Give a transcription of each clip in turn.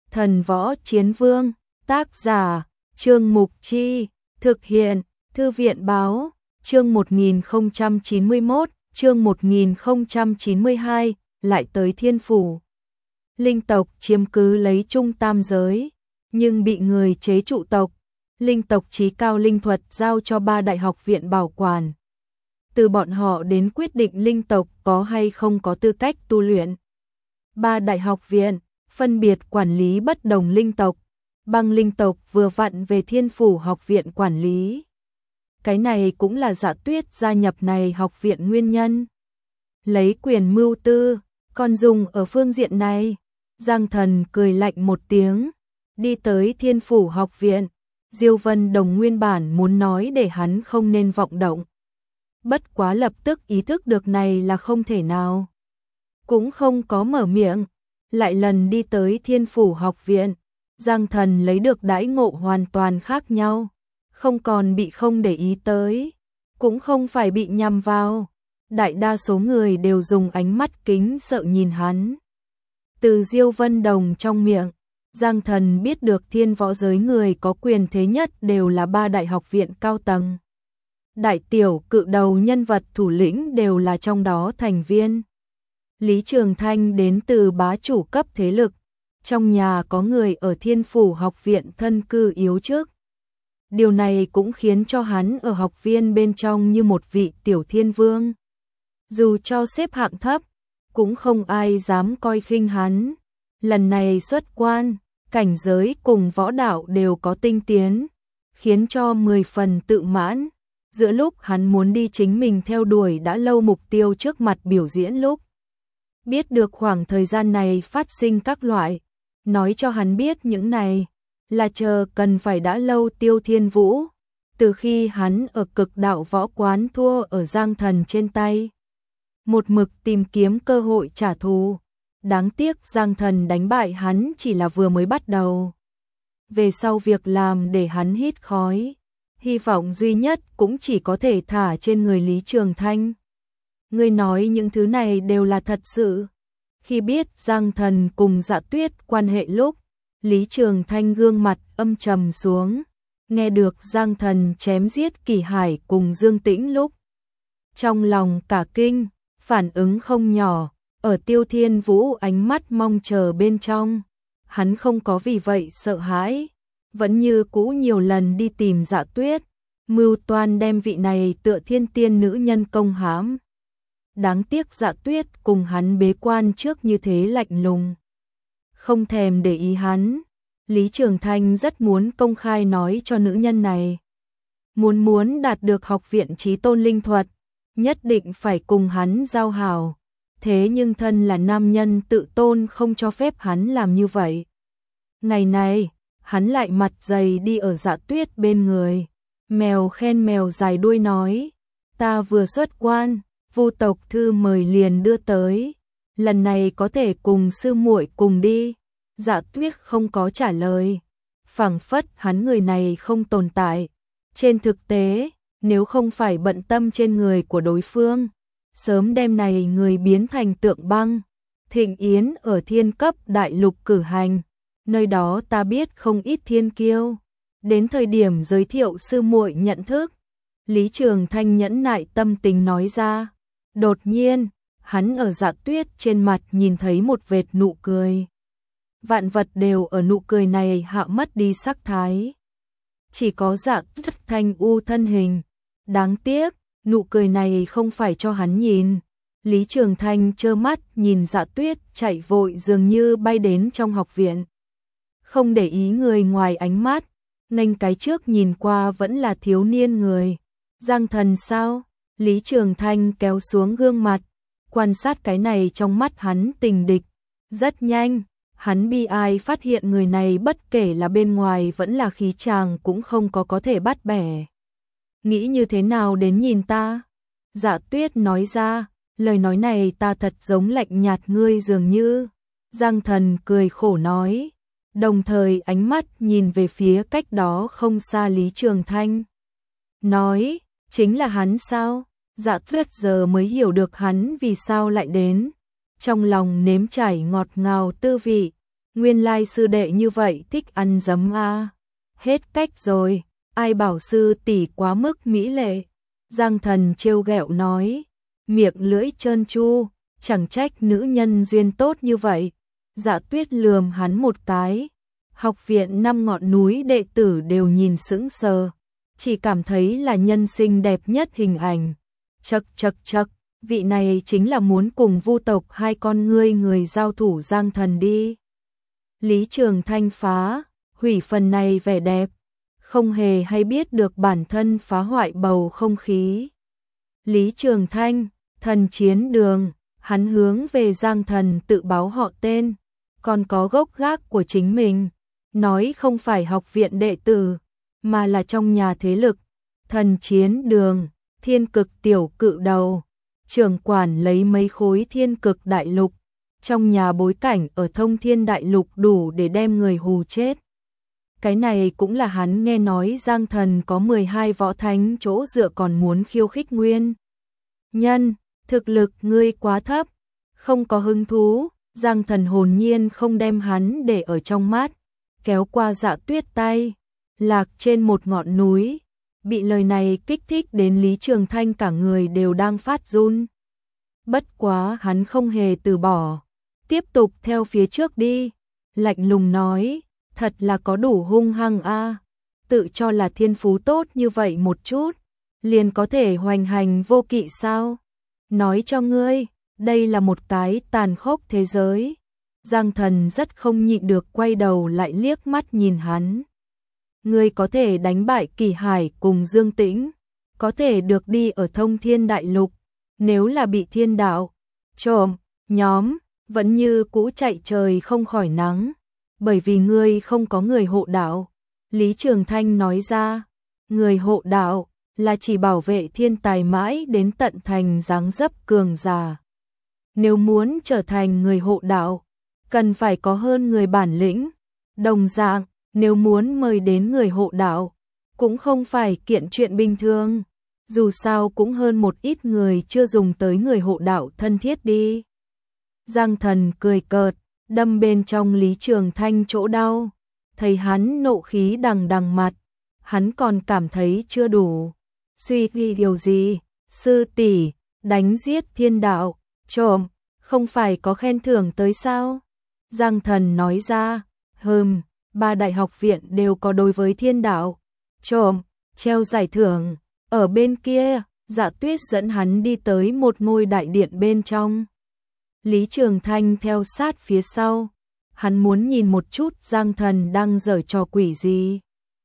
Thần Võ Chiến Vương, tác giả, Trương Mục Chi, thực hiện, Thư viện Báo, chương 1091, chương 1092, lại tới Thiên Phủ. Linh tộc chiếm cứ lấy Trung Tam Giới, nhưng bị người chế trụ tộc, linh tộc chí cao linh thuật giao cho 3 đại học viện bảo quản. Từ bọn họ đến quyết định linh tộc có hay không có tư cách tu luyện. 3 đại học viện phân biệt quản lý bất đồng linh tộc, Băng linh tộc vừa vặn về Thiên Phủ học viện quản lý. Cái này cũng là Dạ Tuyết gia nhập này học viện nguyên nhân. Lấy quyền mưu tư, còn dùng ở phương diện này. Giang Thần cười lạnh một tiếng, đi tới Thiên Phủ học viện. Diêu Vân Đồng nguyên bản muốn nói để hắn không nên vọng động. Bất quá lập tức ý thức được này là không thể nào. Cũng không có mở miệng, lại lần đi tới Thiên Phủ học viện. Giang Thần lấy được đãi ngộ hoàn toàn khác nhau, không còn bị không để ý tới, cũng không phải bị nhằm vào. Đại đa số người đều dùng ánh mắt kính sợ nhìn hắn. Từ Diêu Vân Đồng trong miệng, Giang Thần biết được thiên võ giới người có quyền thế nhất đều là 3 đại học viện cao tầng. Đại tiểu cự đầu nhân vật thủ lĩnh đều là trong đó thành viên. Lý Trường Thanh đến từ bá chủ cấp thế lực, trong nhà có người ở Thiên Phủ học viện thân cư yếu chức. Điều này cũng khiến cho hắn ở học viên bên trong như một vị tiểu thiên vương. Dù cho xếp hạng thấp, cũng không ai dám coi khinh hắn. Lần này xuất quan, cảnh giới cùng võ đạo đều có tinh tiến, khiến cho 10 phần tự mãn. Giữa lúc hắn muốn đi chính mình theo đuổi đã lâu mục tiêu trước mặt biểu diễn lúc, biết được khoảng thời gian này phát sinh các loại, nói cho hắn biết những này là chờ cần phải đã lâu Tiêu Thiên Vũ, từ khi hắn ở Cực Đạo Võ Quán thua ở Giang Thần trên tay, một mực tìm kiếm cơ hội trả thù. Đáng tiếc Giang Thần đánh bại hắn chỉ là vừa mới bắt đầu. Về sau việc làm để hắn hít khói, hy vọng duy nhất cũng chỉ có thể thả trên người Lý Trường Thanh. Ngươi nói những thứ này đều là thật sự. Khi biết Giang Thần cùng Dạ Tuyết quan hệ lúc, Lý Trường Thanh gương mặt âm trầm xuống. Nghe được Giang Thần chém giết Kỳ Hải cùng Dương Tĩnh lúc, trong lòng cả kinh, phản ứng không nhỏ. Ở Tiêu Thiên Vũ ánh mắt mong chờ bên trong, hắn không có vì vậy sợ hãi, vẫn như cũ nhiều lần đi tìm Dạ Tuyết, mưu toan đem vị này tựa thiên tiên nữ nhân công hãm. Đáng tiếc Dạ Tuyết cùng hắn bế quan trước như thế lạnh lùng, không thèm để ý hắn. Lý Trường Thanh rất muốn công khai nói cho nữ nhân này, muốn đạt được học viện Chí Tôn linh thuật, nhất định phải cùng hắn giao hảo. Thế nhưng thân là nam nhân tự tôn không cho phép hắn làm như vậy. Ngày này, hắn lại mặt dày đi ở Dạ Tuyết bên người. Mèo khen mèo dài đuôi nói, ta vừa xuất quan, Vu tộc thư mời liền đưa tới. Lần này có thể cùng sư muội cùng đi. Dạ Tuyết không có trả lời. Phảng phất hắn người này không tồn tại. Trên thực tế, nếu không phải bận tâm trên người của đối phương, sớm đêm này người biến thành tượng băng. Thịnh yến ở thiên cấp đại lục cử hành, nơi đó ta biết không ít thiên kiêu. Đến thời điểm giới thiệu sư muội nhận thức, Lý Trường Thanh nhẫn nại tâm tình nói ra. Đột nhiên, hắn ở Dạ Tuyết trên mặt nhìn thấy một vệt nụ cười. Vạn vật đều ở nụ cười này hạ mất đi sắc thái. Chỉ có Dạ Tuyết thanh u thân hình. Đáng tiếc, nụ cười này không phải cho hắn nhìn. Lý Trường Thanh trơ mắt nhìn Dạ Tuyết chạy vội dường như bay đến trong học viện. Không để ý người ngoài ánh mắt, nghênh cái trước nhìn qua vẫn là thiếu niên người. Giang Thần sao? Lý Trường Thanh kéo xuống gương mặt, quan sát cái này trong mắt hắn tình địch. Rất nhanh, hắn bi ai phát hiện người này bất kể là bên ngoài vẫn là khí chàng cũng không có thể bắt bẻ. Nghĩ như thế nào đến nhìn ta? Dạ Tuyết nói ra, lời nói này ta thật giống lạnh nhạt ngươi dường như. Giang Thần cười khổ nói, đồng thời ánh mắt nhìn về phía cách đó không xa Lý Trường Thanh. Nói, chính là hắn sao? Dạ Tuyết giờ mới hiểu được hắn vì sao lại đến. Trong lòng nếm trải ngọt ngào tư vị, Nguyên lai sư đệ như vậy thích ăn giấm a. Hết cách rồi, ai bảo sư tỷ quá mức mỹ lệ. Giang Thần trêu ghẹo nói, miệng lưỡi trơn tru, chẳng trách nữ nhân duyên tốt như vậy. Dạ Tuyết lườm hắn một cái. Học viện 5 ngọn núi đệ tử đều nhìn sững sờ, chỉ cảm thấy là nhân sinh đẹp nhất hình ảnh. Chậc chậc chậc, vị này chính là muốn cùng Vu tộc hai con người giao thủ Giang Thần đi. Lý Trường Thanh phá hủy phần này vẻ đẹp, không hề hay biết được bản thân phá hoại bầu không khí. Lý Trường Thanh, Thần Chiến Đường, hắn hướng về Giang Thần tự báo họ tên, còn có gốc gác của chính mình, nói không phải học viện đệ tử, mà là trong nhà thế lực. Thần Chiến Đường, Thiên Cực tiểu cự đầu, trưởng quản lấy mấy khối Thiên Cực đại lục, trong nhà bối cảnh ở Thông Thiên đại lục đủ để đem người hù chết. Cái này cũng là hắn nghe nói Giang Thần có 12 võ thánh chỗ dựa còn muốn khiêu khích nguyên nhân, thực lực ngươi quá thấp, không có hứng thú. Giang Thần hồn nhiên không đem hắn để ở trong mắt, kéo qua Dạ Tuyết tay, lạc trên một ngọn núi. Bị lời này kích thích đến Lý Trường Thanh cả người đều đang phát run. Bất quá hắn không hề từ bỏ, tiếp tục theo phía trước đi, lạnh lùng nói, thật là có đủ hung hăng a, tự cho là thiên phú tốt như vậy một chút, liền có thể hoành hành vô kỵ sao? Nói cho ngươi, đây là một cái tàn khốc thế giới. Giang Thần rất không nhịn được quay đầu lại liếc mắt nhìn hắn. Ngươi có thể đánh bại Kỳ Hải cùng Dương Tĩnh, có thể được đi ở Thông Thiên đại lục, nếu là bị thiên đạo trộm nhóm, vẫn như cũ chạy trời không khỏi nắng, bởi vì ngươi không có người hộ đạo. Lý Trường Thanh nói ra, người hộ đạo là chỉ bảo vệ thiên tài mãi đến tận thành dáng dấp cường giả. Nếu muốn trở thành người hộ đạo, cần phải có hơn người bản lĩnh. Đồng dạng, nếu muốn mời đến người hộ đạo, cũng không phải kiện chuyện bình thường. Dù sao cũng hơn một ít người chưa dùng tới người hộ đạo thân thiết đi. Giang Thần cười cợt, đâm bên trong Lý Trường Thanh chỗ đau. Thấy hắn nộ khí đằng đằng mặt, hắn còn cảm thấy chưa đủ. Suy nghĩ điều gì? Sư tỷ, đánh giết thiên đạo, trộm, không phải có khen thưởng tới sao? Giang Thần nói ra, ba đại học viện đều có đối với thiên đạo, trộm, treo giải thưởng. Ở bên kia, Dạ Tuyết dẫn hắn đi tới một ngôi đại điện bên trong. Lý Trường Thanh theo sát phía sau, hắn muốn nhìn một chút Giang Thần đang giở trò quỷ gì.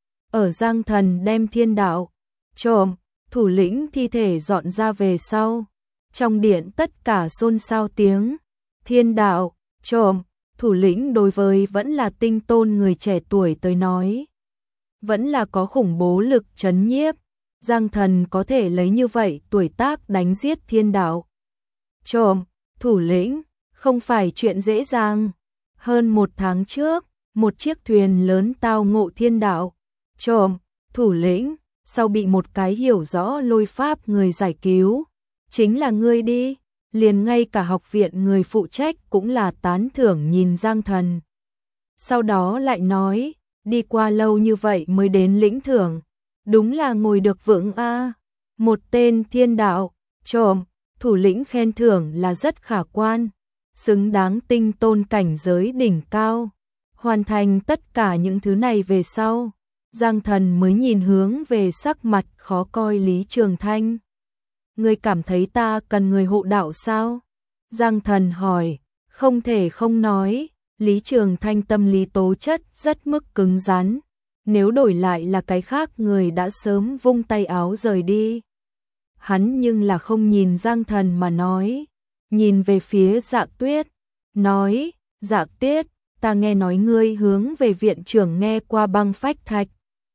Ở Giang Thần đem thiên đạo, trộm, thủ lĩnh thi thể dọn ra về sau, trong điện tất cả xôn xao tiếng. Thiên đạo, trộm, thủ lĩnh đối với vẫn là tinh tôn người trẻ tuổi tới nói, vẫn là có khủng bố lực trấn nhiếp. Giang Thần có thể lấy như vậy tuổi tác đánh giết thiên đạo, trộm, thủ lĩnh, không phải chuyện dễ dàng. Hơn một tháng trước, một chiếc thuyền lớn tao ngộ thiên đạo, trộm, thủ lĩnh, sau bị một cái hiểu rõ lôi pháp người giải cứu. Chính là ngươi đi. Liền ngay cả học viện người phụ trách cũng là tán thưởng nhìn Giang Thần. Sau đó lại nói, đi qua lâu như vậy mới đến lĩnh thưởng, đúng là ngồi được vững a. Một tên thiên đạo, trộm, thủ lĩnh khen thưởng là rất khả quan, xứng đáng tinh tôn cảnh giới đỉnh cao. Hoàn thành tất cả những thứ này về sau, Giang Thần mới nhìn hướng về sắc mặt khó coi Lý Trường Thanh. Ngươi cảm thấy ta cần người hộ đạo sao? Giang Thần hỏi, không thể không nói, Lý Trường Thanh tâm lý tố chất rất mức cứng rắn, nếu đổi lại là cái khác người đã sớm vung tay áo rời đi. Hắn nhưng là không nhìn Giang Thần mà nói, nhìn về phía Dạ Tuyết, nói, Dạ Tuyết, ta nghe nói ngươi hướng về viện trưởng nghe qua băng phách thạch.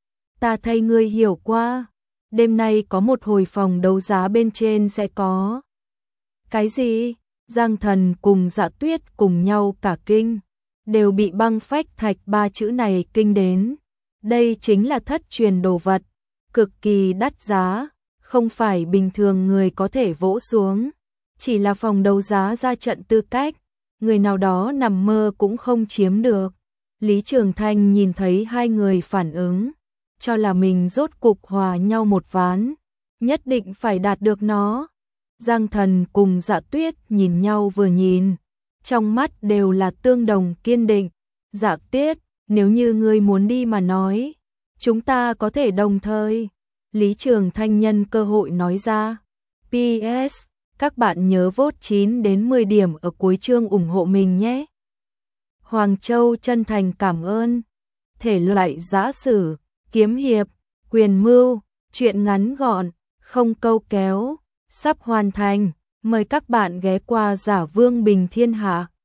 Ta thay ngươi hiểu qua. Đêm nay có một hồi phòng đấu giá bên trên sẽ có. Cái gì? Giang Thần cùng Dạ Tuyết cùng nhau cả kinh, đều bị băng phách thạch ba chữ này kinh đến. Đây chính là thất truyền đồ vật, cực kỳ đắt giá, không phải bình thường người có thể vỗ xuống. Chỉ là phòng đấu giá ra trận tư cách, người nào đó nằm mơ cũng không chiếm được. Lý Trường Thanh nhìn thấy hai người phản ứng, cho là mình rốt cục hòa nhau một ván, nhất định phải đạt được nó. Giang Thần cùng Dạ Tuyết nhìn nhau vừa nhìn, trong mắt đều là tương đồng kiên định. Dạ Tuyết, nếu như ngươi muốn đi mà nói, chúng ta có thể đồng thời. Lý Trường Thanh nhân cơ hội nói ra. PS, các bạn nhớ vote 9 đến 10 điểm ở cuối chương ủng hộ mình nhé. Hoàng Châu chân thành cảm ơn. Thể loại giã sử, kiếm hiệp, quyền mưu, truyện ngắn gọn, không câu kéo, sắp hoàn thành. Mời các bạn ghé qua Giả Vương Bình Thiên Hạ.